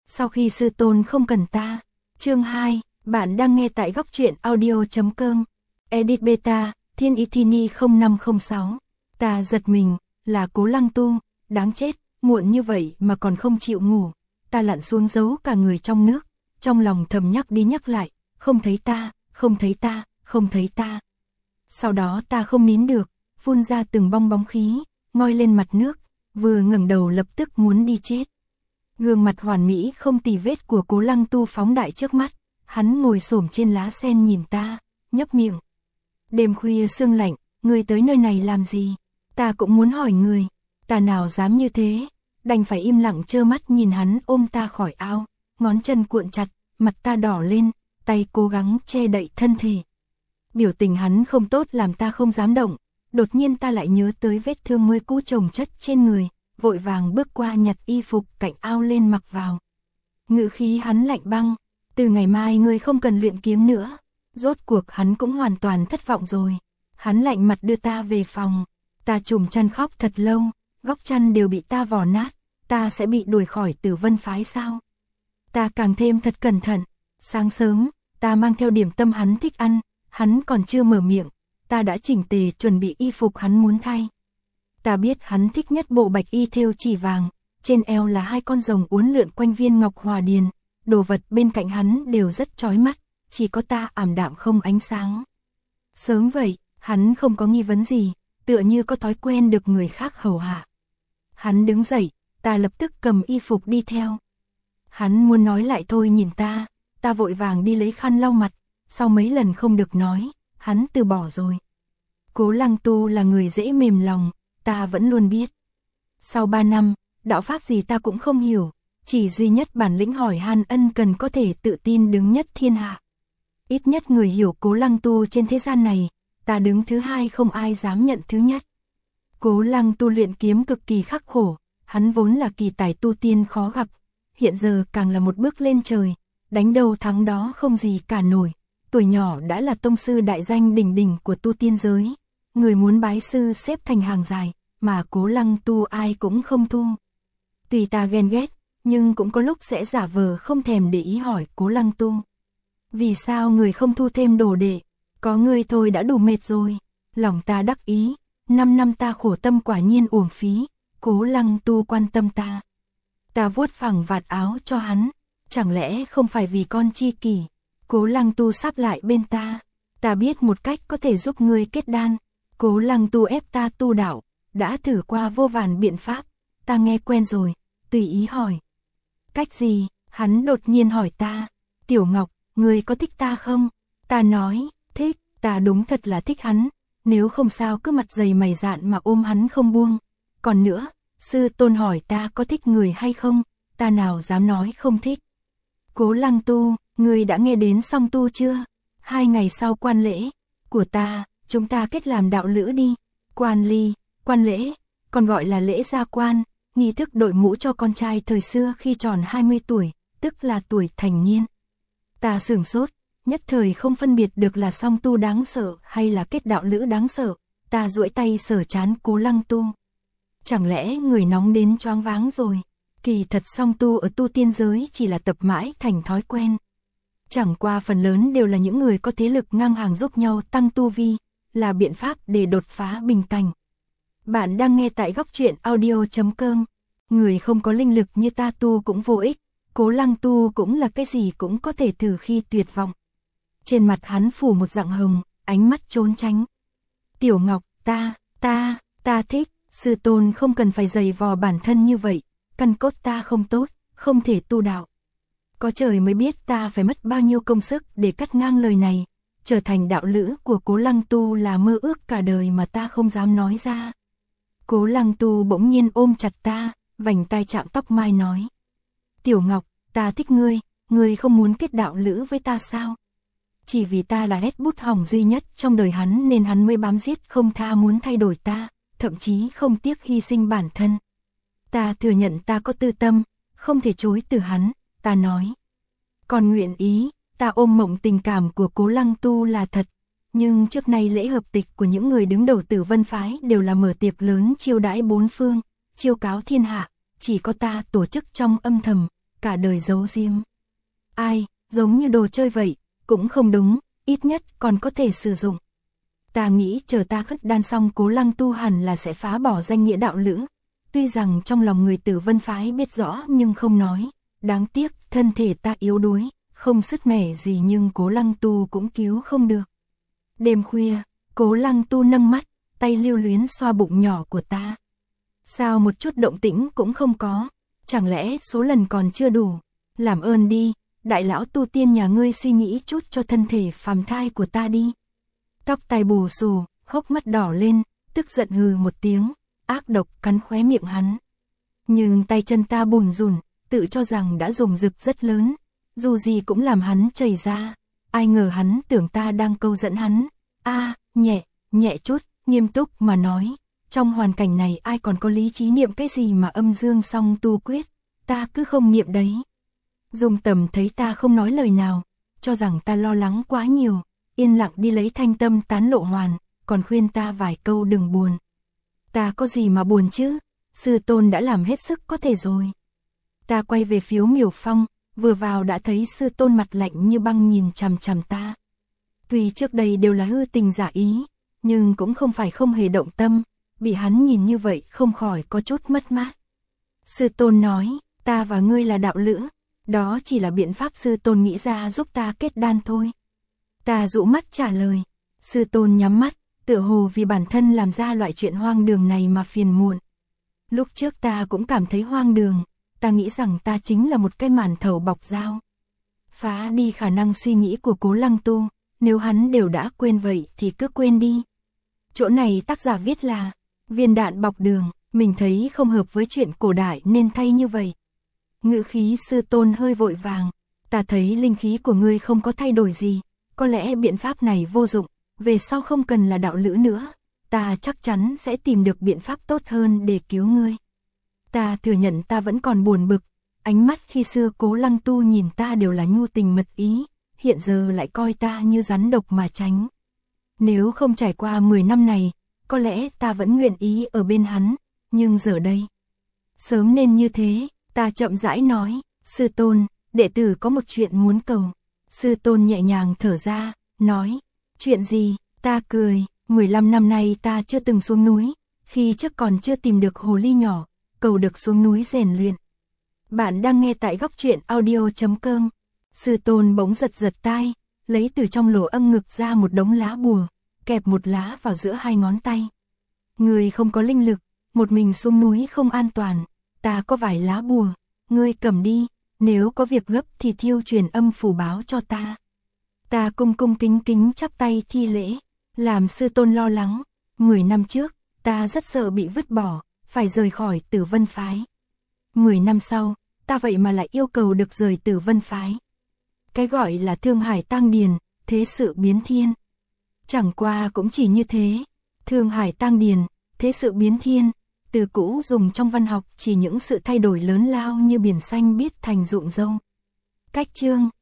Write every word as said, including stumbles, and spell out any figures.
Sau khi sư tôn không cần ta. Chương hai, bạn đang nghe tại góc truyện audio chấm com. Edit beta, Thiên Ý Thini không năm không sáu. Ta giật mình, là Cố Lăng Tu, đáng chết, muộn như vậy mà còn không chịu ngủ. Ta lặn xuống giấu cả người trong nước, trong lòng thầm nhắc đi nhắc lại, không thấy ta, không thấy ta, không thấy ta. Sau đó ta không nín được, phun ra từng bong bóng khí, ngoi lên mặt nước, vừa ngẩng đầu lập tức muốn đi chết. Gương mặt hoàn mỹ không tì vết của Cố Lăng Tu phóng đại trước mắt, hắn ngồi xổm trên lá sen nhìn ta, nhấp miệng. Đêm khuya sương lạnh, ngươi tới nơi này làm gì? Ta cũng muốn hỏi người, ta nào dám như thế, đành phải im lặng trơ mắt nhìn hắn ôm ta khỏi ao, ngón chân cuộn chặt, mặt ta đỏ lên, tay cố gắng che đậy thân thể. Biểu tình hắn không tốt làm ta không dám động, đột nhiên ta lại nhớ tới vết thương mới cũ chồng chất trên người, vội vàng bước qua nhặt y phục cạnh ao lên mặc vào. Ngữ khí hắn lạnh băng, từ ngày mai ngươi không cần luyện kiếm nữa. Rốt cuộc hắn cũng hoàn toàn thất vọng rồi. Hắn lạnh mặt đưa ta về phòng, ta trùm chăn khóc thật lâu, góc chăn đều bị ta vò nát, ta sẽ bị đuổi khỏi Tử Vân phái sao? Ta càng thêm thật cẩn thận, sáng sớm, ta mang theo điểm tâm hắn thích ăn, hắn còn chưa mở miệng, ta đã chỉnh tề chuẩn bị y phục hắn muốn thay. Ta biết hắn thích nhất bộ bạch y thêu chỉ vàng, trên eo là hai con rồng uốn lượn quanh viên ngọc hòa điền, đồ vật bên cạnh hắn đều rất chói mắt, chỉ có ta ảm đạm không ánh sáng. Sớm vậy, hắn không có nghi vấn gì, tựa như có thói quen được người khác hầu hạ. Hắn đứng dậy, ta lập tức cầm y phục đi theo. Hắn muốn nói lại thôi nhìn ta, ta vội vàng đi lấy khăn lau mặt, sau mấy lần không được nói, hắn từ bỏ rồi. Cố Lăng Tu là người dễ mềm lòng, ta vẫn luôn biết. Sau ba năm, đạo pháp gì ta cũng không hiểu, chỉ duy nhất bản lĩnh hỏi han ân cần có thể tự tin đứng nhất thiên hạ. Ít nhất người hiểu Cố Lăng Tu trên thế gian này, ta đứng thứ hai không ai dám nhận thứ nhất. Cố Lăng Tu luyện kiếm cực kỳ khắc khổ, hắn vốn là kỳ tài tu tiên khó gặp, hiện giờ càng là một bước lên trời, đánh đầu thắng đó không gì cả nổi, tuổi nhỏ đã là tông sư đại danh đỉnh đỉnh của tu tiên giới, người muốn bái sư xếp thành hàng dài, mà Cố Lăng Tu ai cũng không thu. Tùy ta ghen ghét, nhưng cũng có lúc sẽ giả vờ không thèm để ý hỏi Cố Lăng Tu. Vì sao người không thu thêm đồ đệ, có người thôi đã đủ mệt rồi, lòng ta đắc ý, năm năm ta khổ tâm quả nhiên uổng phí, Cố Lăng Tu quan tâm ta. Ta vuốt phẳng vạt áo cho hắn, chẳng lẽ không phải vì con chi kỷ. Cố Lăng Tu sắp lại bên ta, ta biết một cách có thể giúp ngươi kết đan. Cố Lăng Tu ép ta tu đạo, đã thử qua vô vàn biện pháp, ta nghe quen rồi, tùy ý hỏi. Cách gì? Hắn đột nhiên hỏi ta. Tiểu Ngọc, ngươi có thích ta không? Ta nói, thích, ta đúng thật là thích hắn, nếu không sao cứ mặt dày mày dạn mà ôm hắn không buông. Còn nữa, sư tôn hỏi ta có thích người hay không, ta nào dám nói không thích. Cố Lăng Tu, ngươi đã nghe đến song tu chưa? Hai ngày sau quan lễ của ta, chúng ta kết làm đạo lữ đi. Quan ly, quan lễ, còn gọi là lễ gia quan, nghi thức đội mũ cho con trai thời xưa khi tròn hai mươi tuổi, tức là tuổi thành niên. Ta sửng sốt, nhất thời không phân biệt được là song tu đáng sợ hay là kết đạo lữ đáng sợ, ta duỗi tay sờ trán Cố Lăng Tu. Chẳng lẽ người nóng đến choáng váng rồi? Kỳ thật song tu ở tu tiên giới chỉ là tập mãi thành thói quen. Chẳng qua phần lớn đều là những người có thế lực ngang hàng giúp nhau tăng tu vi, là biện pháp để đột phá bình cảnh. Bạn đang nghe tại góc truyện audio chấm com. Người không có linh lực như ta tu cũng vô ích, Cố Lăng Tu cũng là cái gì cũng có thể thử khi tuyệt vọng. Trên mặt hắn phủ một dạng hồng, ánh mắt trốn tránh. Tiểu Ngọc, ta, ta, ta thích, sư tôn không cần phải giày vò bản thân như vậy, căn cốt ta không tốt, không thể tu đạo. Có trời mới biết ta phải mất bao nhiêu công sức để cắt ngang lời này, trở thành đạo lữ của Cố Lăng Tu là mơ ước cả đời mà ta không dám nói ra. Cố Lăng Tu bỗng nhiên ôm chặt ta, vành tai chạm tóc mai nói. Tiểu Ngọc, ta thích ngươi, ngươi không muốn kết đạo lữ với ta sao? Chỉ vì ta là nét bút hỏng duy nhất trong đời hắn nên hắn mới bám giết không tha muốn thay đổi ta, thậm chí không tiếc hy sinh bản thân. Ta thừa nhận ta có tư tâm, không thể chối từ hắn, ta nói. Còn nguyện ý, ta ôm mộng tình cảm của Cố Lăng Tu là thật, nhưng trước nay lễ hợp tịch của những người đứng đầu Tử Vân phái đều là mở tiệc lớn chiêu đãi bốn phương, chiêu cáo thiên hạ, chỉ có ta tổ chức trong âm thầm, cả đời giấu giếm. Ai, giống như đồ chơi vậy, cũng không đúng, ít nhất còn có thể sử dụng. Ta nghĩ chờ ta khất đan xong Cố Lăng Tu hẳn là sẽ phá bỏ danh nghĩa đạo lữ. Tuy rằng trong lòng người Tử Vân phái biết rõ nhưng không nói. Đáng tiếc, thân thể ta yếu đuối, không sứt mẻ gì nhưng Cố Lăng Tu cũng cứu không được. Đêm khuya, Cố Lăng Tu nâng mắt, tay lưu luyến xoa bụng nhỏ của ta. Sao một chút động tĩnh cũng không có, chẳng lẽ số lần còn chưa đủ? Làm ơn đi, đại lão tu tiên nhà ngươi suy nghĩ chút cho thân thể phàm thai của ta đi. Tóc tai bù xù, hốc mắt đỏ lên, tức giận hừ một tiếng, ác độc cắn khóe miệng hắn. Nhưng tay chân ta bùn rùn, tự cho rằng đã dùng dực rất lớn, dù gì cũng làm hắn chảy ra. Ai ngờ hắn tưởng ta đang câu dẫn hắn. A, à, nhẹ, nhẹ chút, nghiêm túc mà nói. Trong hoàn cảnh này ai còn có lý trí niệm cái gì mà âm dương song tu quyết, ta cứ không niệm đấy. Dung Tầm thấy ta không nói lời nào, cho rằng ta lo lắng quá nhiều, yên lặng đi lấy thanh tâm tán lộ hoàn, còn khuyên ta vài câu đừng buồn. Ta có gì mà buồn chứ, sư tôn đã làm hết sức có thể rồi. Ta quay về phiếu Miểu Phong, vừa vào đã thấy sư tôn mặt lạnh như băng nhìn chằm chằm ta. Tuy trước đây đều là hư tình giả ý, nhưng cũng không phải không hề động tâm, bị hắn nhìn như vậy không khỏi có chút mất mát. Sư tôn nói, ta và ngươi là đạo lữ, đó chỉ là biện pháp sư tôn nghĩ ra giúp ta kết đan thôi. Ta dụ mắt trả lời, sư tôn nhắm mắt, tựa hồ vì bản thân làm ra loại chuyện hoang đường này mà phiền muộn. Lúc trước ta cũng cảm thấy hoang đường, ta nghĩ rằng ta chính là một cái màn thầu bọc dao. Phá đi khả năng suy nghĩ của Cố Lăng Tu, nếu hắn đều đã quên vậy thì cứ quên đi. Chỗ này tác giả viết là, viên đạn bọc đường, mình thấy không hợp với chuyện cổ đại nên thay như vậy. Ngữ khí sư tôn hơi vội vàng, ta thấy linh khí của ngươi không có thay đổi gì, có lẽ biện pháp này vô dụng, về sau không cần là đạo lữ nữa, ta chắc chắn sẽ tìm được biện pháp tốt hơn để cứu ngươi. Ta thừa nhận ta vẫn còn buồn bực, ánh mắt khi xưa Cố Lăng Tu nhìn ta đều là nhu tình mật ý, hiện giờ lại coi ta như rắn độc mà tránh. Nếu không trải qua mười năm này, có lẽ ta vẫn nguyện ý ở bên hắn, nhưng giờ đây, sớm nên như thế. Ta chậm rãi nói, sư tôn, đệ tử có một chuyện muốn cầu. Sư tôn nhẹ nhàng thở ra, nói, chuyện gì? Ta cười, mười lăm năm nay ta chưa từng xuống núi, khi trước còn chưa tìm được hồ ly nhỏ, cầu được xuống núi rèn luyện. Bạn đang nghe tại góc truyện audio chấm com. Sư tôn bỗng giật giật tai, lấy từ trong lỗ âm ngực ra một đống lá bùa, kẹp một lá vào giữa hai ngón tay. Người không có linh lực, một mình xuống núi không an toàn. Ta có vài lá bùa, ngươi cầm đi, nếu có việc gấp thì thiêu truyền âm phù báo cho ta. Ta cung cung kính kính chắp tay thi lễ, làm sư tôn lo lắng. Mười năm trước, ta rất sợ bị vứt bỏ, phải rời khỏi Tử Vân phái. Mười năm sau, ta vậy mà lại yêu cầu được rời Tử Vân phái. Cái gọi là Thương Hải Tang Điền, thế sự biến thiên. Chẳng qua cũng chỉ như thế, Thương Hải Tang Điền, thế sự biến thiên. Từ cũ dùng trong văn học chỉ những sự thay đổi lớn lao như biển xanh biết thành rụng râu. Cách chương